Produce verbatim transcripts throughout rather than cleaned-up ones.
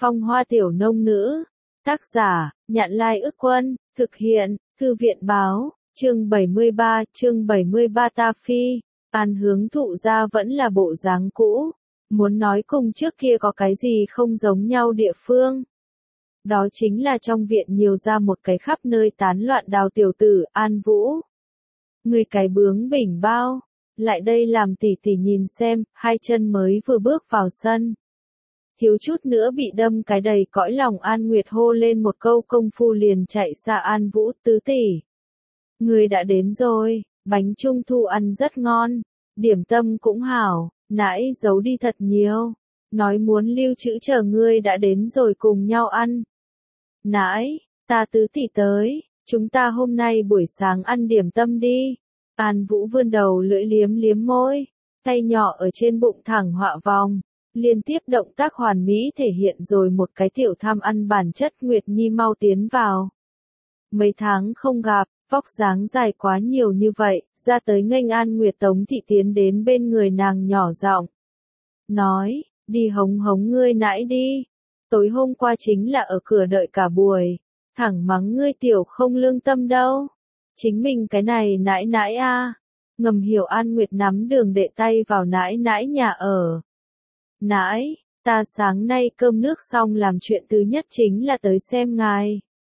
Phong Hoa Tiểu Nông Nữ. Tác giả, Nhạn Lai Ức Quân, thực hiện, Thư viện Báo, chương bảy mươi ba, chương bảy mươi ba Ta Phi, An Hướng Thụ gia vẫn là bộ dáng cũ, muốn nói cùng trước kia có cái gì không giống nhau địa phương. Đó chính là trong viện nhiều ra một cái khắp nơi tán loạn đào tiểu tử, An Vũ. Người cái bướng bỉnh bao, lại đây làm tỉ tỉ nhìn xem, hai chân mới vừa bước vào sân. Thiếu chút nữa bị đâm cái đầy cõi lòng An Nguyệt hô lên một câu công phu liền chạy xa An Vũ tứ tỷ. Người đã đến rồi, bánh trung thu ăn rất ngon, điểm tâm cũng hảo, nãy giấu đi thật nhiều, nói muốn lưu trữ chờ ngươi đã đến rồi cùng nhau ăn. Nãy, ta tứ tỷ tới, chúng ta hôm nay buổi sáng ăn điểm tâm đi. An Vũ vươn đầu lưỡi liếm liếm môi, tay nhỏ ở trên bụng thẳng họa vòng. Liên tiếp động tác hoàn mỹ thể hiện rồi một cái tiểu tham ăn bản chất. Nguyệt Nhi mau tiến vào. Mấy tháng không gặp, vóc dáng dài quá nhiều như vậy, ra tới nghênh An Nguyệt Tống thị tiến đến bên người nàng nhỏ giọng. Nói, đi hống hống ngươi nãy đi. Tối hôm qua chính là ở cửa đợi cả buổi, thẳng mắng ngươi tiểu không lương tâm đâu. Chính mình cái này nãi nãi a. Ngầm hiểu An Nguyệt nắm đường đệ tay vào nãi nãi nhà ở. Nãi, ta sáng nay cơm nước xong làm chuyện thứ nhất chính là tới xem ngài.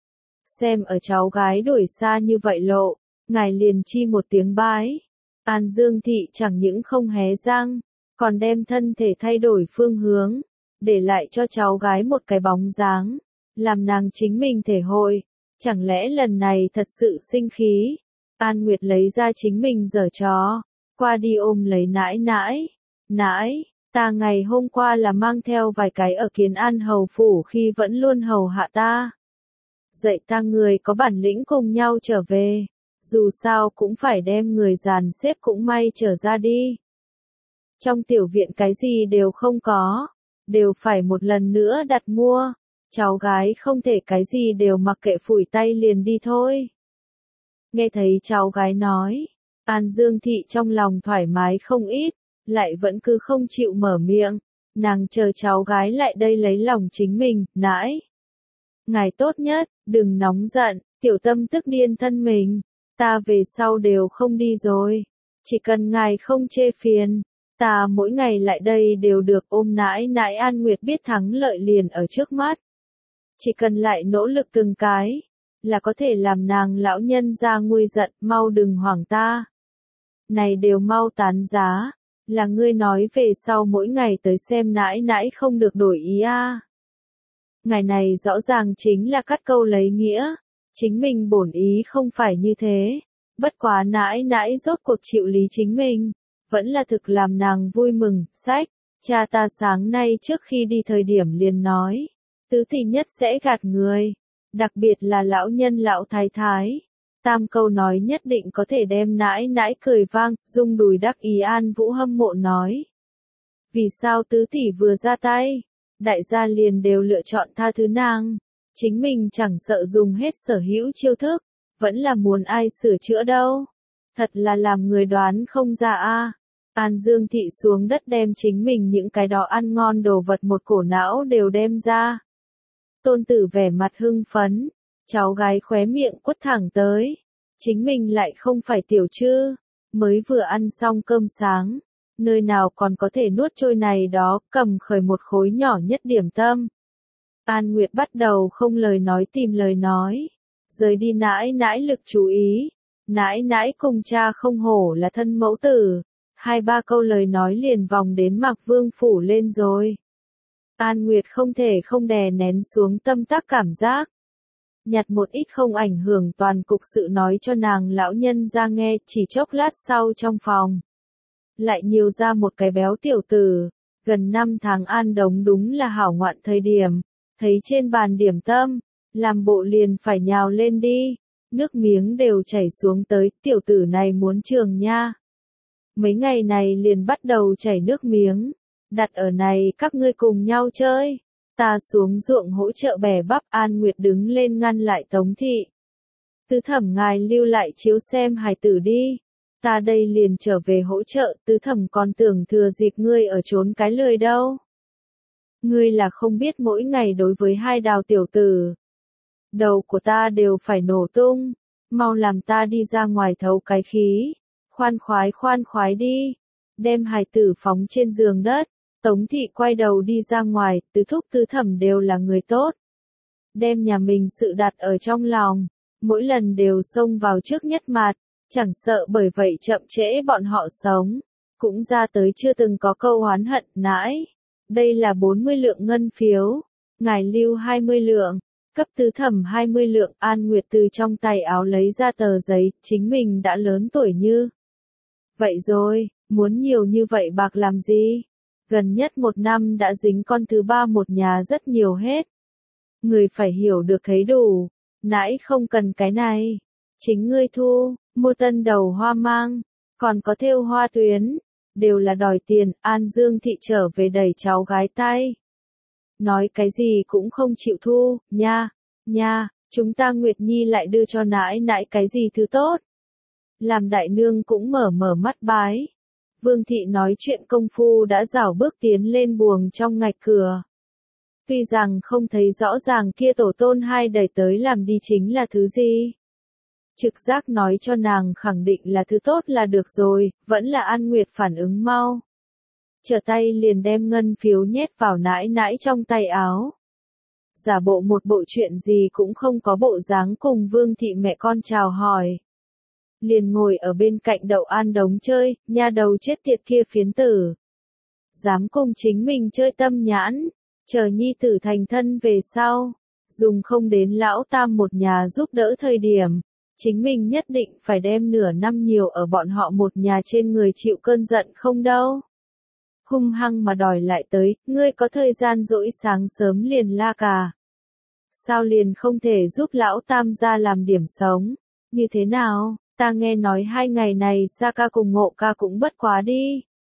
Xem ở cháu gái đuổi xa như vậy lộ, ngài liền chi một tiếng bái. An Dương Thị chẳng những không hé răng, còn đem thân thể thay đổi phương hướng, để lại cho cháu gái một cái bóng dáng, làm nàng chính mình thể hội. Chẳng lẽ lần này thật sự sinh khí? An Nguyệt lấy ra chính mình giở trò, qua đi ôm lấy nãi nãi. Nãi, ta ngày hôm qua là mang theo vài cái ở Kiến An hầu phủ khi vẫn luôn hầu hạ ta. Dạy ta người có bản lĩnh cùng nhau trở về, dù sao cũng phải đem người dàn xếp cũng may trở ra đi. Trong tiểu viện cái gì đều không có, đều phải một lần nữa đặt mua, cháu gái không thể cái gì đều mặc kệ phủi tay liền đi thôi. Nghe thấy cháu gái nói, An Dương Thị trong lòng thoải mái không ít, lại vẫn cứ không chịu mở miệng, nàng chờ cháu gái lại đây lấy lòng chính mình. Nãi, ngài tốt nhất, đừng nóng giận, tiểu tâm tức điên thân mình, ta về sau đều không đi rồi, chỉ cần ngài không chê phiền, ta mỗi ngày lại đây đều được ôm nãi nãi. An Nguyệt biết thắng lợi liền ở trước mắt, chỉ cần lại nỗ lực từng cái, là có thể làm nàng lão nhân ra nguôi giận. Mau đừng hoảng ta, này đều mau tán giá. Là ngươi nói về sau mỗi ngày tới xem nãi nãi không được đổi ý a. À. Ngày này rõ ràng chính là cắt câu lấy nghĩa, chính mình bổn ý không phải như thế, bất quá nãi nãi rốt cuộc chịu lý chính mình, vẫn là thực làm nàng vui mừng. Sách, cha ta sáng nay trước khi đi thời điểm liền nói, tứ tỷ nhất sẽ gạt người, đặc biệt là lão nhân lão thái thái. Tam câu nói nhất định có thể đem nãi nãi cười vang, rung đùi đắc ý. An Vũ hâm mộ nói. Vì sao tứ tỷ vừa ra tay, đại gia liền đều lựa chọn tha thứ nàng, chính mình chẳng sợ dùng hết sở hữu chiêu thức, vẫn là muốn ai sửa chữa đâu. Thật là làm người đoán không ra a. À. An Dương Thị xuống đất đem chính mình những cái đó ăn ngon đồ vật một cổ não đều đem ra. Tôn tử vẻ mặt hưng phấn. Cháu gái khóe miệng quất thẳng tới, chính mình lại không phải tiểu chứ, mới vừa ăn xong cơm sáng, nơi nào còn có thể nuốt trôi này đó, cầm khởi một khối nhỏ nhất điểm tâm. An Nguyệt bắt đầu không lời nói tìm lời nói, rời đi nãi nãi lực chú ý, nãi nãi cùng cha không hổ là thân mẫu tử, hai ba câu lời nói liền vòng đến Mạc Vương phủ lên rồi. An Nguyệt không thể không đè nén xuống tâm tác cảm giác. Nhặt một ít không ảnh hưởng toàn cục sự nói cho nàng lão nhân ra nghe. Chỉ chốc lát sau trong phòng, lại nhiều ra một cái béo tiểu tử. Gần năm tháng An Đống đúng là hảo ngoạn thời điểm, thấy trên bàn điểm tâm, làm bộ liền phải nhào lên đi, nước miếng đều chảy xuống tới. Tiểu tử này muốn trường nha, mấy ngày này liền bắt đầu chảy nước miếng, đặt ở này các ngươi cùng nhau chơi. Ta xuống ruộng hỗ trợ bẻ bắp. An Nguyệt đứng lên ngăn lại Tống Thị. Tứ thẩm ngài lưu lại chiếu xem hài tử đi. Ta đây liền trở về hỗ trợ. Tứ thẩm còn tưởng thừa dịp ngươi ở trốn cái lười đâu. Ngươi là không biết mỗi ngày đối với hai đào tiểu tử. Đầu của ta đều phải nổ tung, mau làm ta đi ra ngoài thấu cái khí, khoan khoái khoan khoái đi, đem hài tử phóng trên giường đất. Tống thị quay đầu đi ra ngoài, tứ thúc tứ thẩm đều là người tốt. Đem nhà mình sự đặt ở trong lòng, mỗi lần đều xông vào trước nhất mặt, chẳng sợ bởi vậy chậm trễ bọn họ sống, cũng ra tới chưa từng có câu oán hận nãi. Đây là bốn mươi lượng ngân phiếu, ngài lưu hai mươi lượng, cấp tứ thẩm hai mươi lượng. An Nguyệt từ trong tay áo lấy ra tờ giấy, chính mình đã lớn tuổi như. Vậy rồi, muốn nhiều như vậy bạc làm gì? Gần nhất một năm đã dính con thứ ba một nhà rất nhiều hết. Người phải hiểu được thấy đủ, nãi không cần cái này. Chính ngươi thu, mua tân đầu hoa mang, còn có thêu hoa tuyến, đều là đòi tiền. An Dương thị trở về đẩy cháu gái tay. Nói cái gì cũng không chịu thu, nha, nha, chúng ta Nguyệt Nhi lại đưa cho nãi nãi cái gì thứ tốt. Làm đại nương cũng mở mở mắt bái. Vương thị nói chuyện công phu đã rảo bước tiến lên buồng trong ngạch cửa. Tuy rằng không thấy rõ ràng kia tổ tôn hai đời tới làm đi chính là thứ gì. Trực giác nói cho nàng khẳng định là thứ tốt là được rồi, vẫn là An Nguyệt phản ứng mau. Trở tay liền đem ngân phiếu nhét vào nãi nãi trong tay áo. Giả bộ một bộ chuyện gì cũng không có bộ dáng cùng Vương thị mẹ con chào hỏi. Liền ngồi ở bên cạnh Đậu An Đống chơi, nha đầu chết tiệt kia phiến tử. Dám cùng chính mình chơi tâm nhãn, chờ nhi tử thành thân về sau, dùng không đến lão tam một nhà giúp đỡ thời điểm, chính mình nhất định phải đem nửa năm nhiều ở bọn họ một nhà trên người chịu cơn giận không đâu. Hung hăng mà đòi lại tới, ngươi có thời gian rỗi sáng sớm liền la cà. Sao liền không thể giúp lão tam gia làm điểm sống, như thế nào? Ta nghe nói hai ngày này Sa ca cùng Ngộ ca cũng bất quá đi.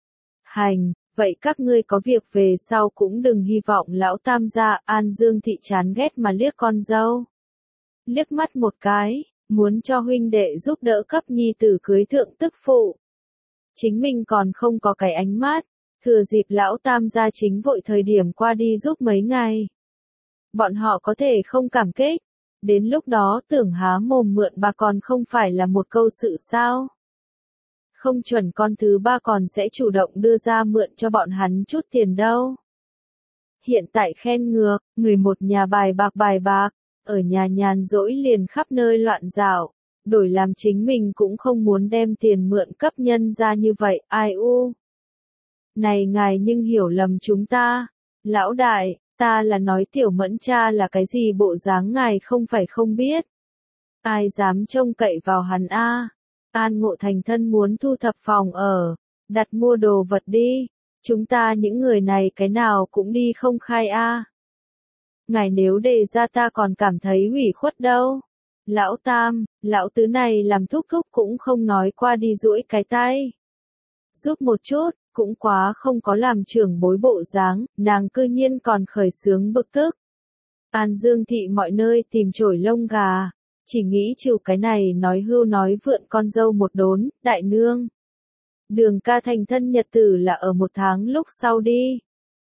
Hành, vậy các ngươi có việc về sau cũng đừng hy vọng lão tam gia. An Dương thị chán ghét mà liếc con dâu. Liếc mắt một cái, muốn cho huynh đệ giúp đỡ cấp nhi tử cưới thượng tức phụ. Chính mình còn không có cái ánh mắt, thừa dịp lão tam gia chính vội thời điểm qua đi giúp mấy ngày. Bọn họ có thể không cảm kích. Đến lúc đó tưởng há mồm mượn bà còn không phải là một câu sự sao. Không chuẩn con thứ ba còn sẽ chủ động đưa ra mượn cho bọn hắn chút tiền đâu. Hiện tại khen ngược, người một nhà bài bạc bài bạc, ở nhà nhàn rỗi liền khắp nơi loạn dạo, đổi làm chính mình cũng không muốn đem tiền mượn cấp nhân ra như vậy, ai u. Này ngài nhưng hiểu lầm chúng ta, lão đại. Ta là nói tiểu mẫn cha là cái gì bộ dáng ngài không phải không biết. Ai dám trông cậy vào hắn a? An Ngộ thành thân muốn thu thập phòng ở, đặt mua đồ vật đi. Chúng ta những người này cái nào cũng đi không khai a. Ngài nếu đề ra ta còn cảm thấy ủy khuất đâu. Lão tam, lão tứ này làm thúc thúc cũng không nói qua đi duỗi cái tay. Giúp một chút. Cũng quá không có làm trưởng bối bộ dáng, nàng cư nhiên còn khởi sướng bực tức. An Dương thị mọi nơi tìm chổi lông gà, chỉ nghĩ chiều cái này nói hưu nói vượn con dâu một đốn, đại nương. Đường ca thành thân nhật tử là ở một tháng lúc sau đi.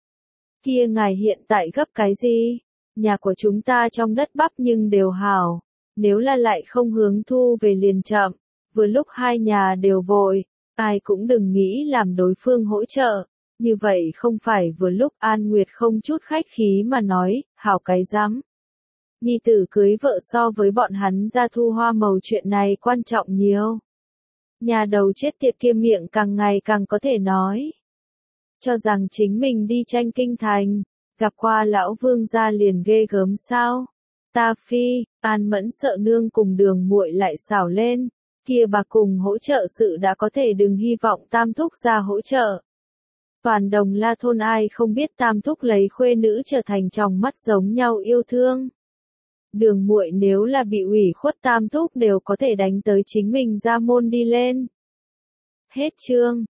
Kia ngài hiện tại gấp cái gì? Nhà của chúng ta trong đất bắp nhưng đều hảo, nếu là lại không hướng thu về liền chậm, vừa lúc hai nhà đều vội. Ai cũng đừng nghĩ làm đối phương hỗ trợ, như vậy không phải vừa lúc. An Nguyệt không chút khách khí mà nói, hảo cái dám. Nhi tử cưới vợ so với bọn hắn ra thu hoa màu chuyện này quan trọng nhiều. Nhà đầu chết tiệt kia miệng càng ngày càng có thể nói. Cho rằng chính mình đi tranh kinh thành, gặp qua lão vương gia liền ghê gớm sao. Ta phi, An Mẫn sợ nương cùng đường muội lại xảo lên. Kia bà cùng hỗ trợ sự đã có thể đừng hy vọng tam thúc ra hỗ trợ. Toàn đồng la thôn ai không biết tam thúc lấy khuê nữ trở thành tròng mắt giống nhau yêu thương. Đường muội nếu là bị ủy khuất tam thúc đều có thể đánh tới chính mình ra môn đi lên. Hết chương.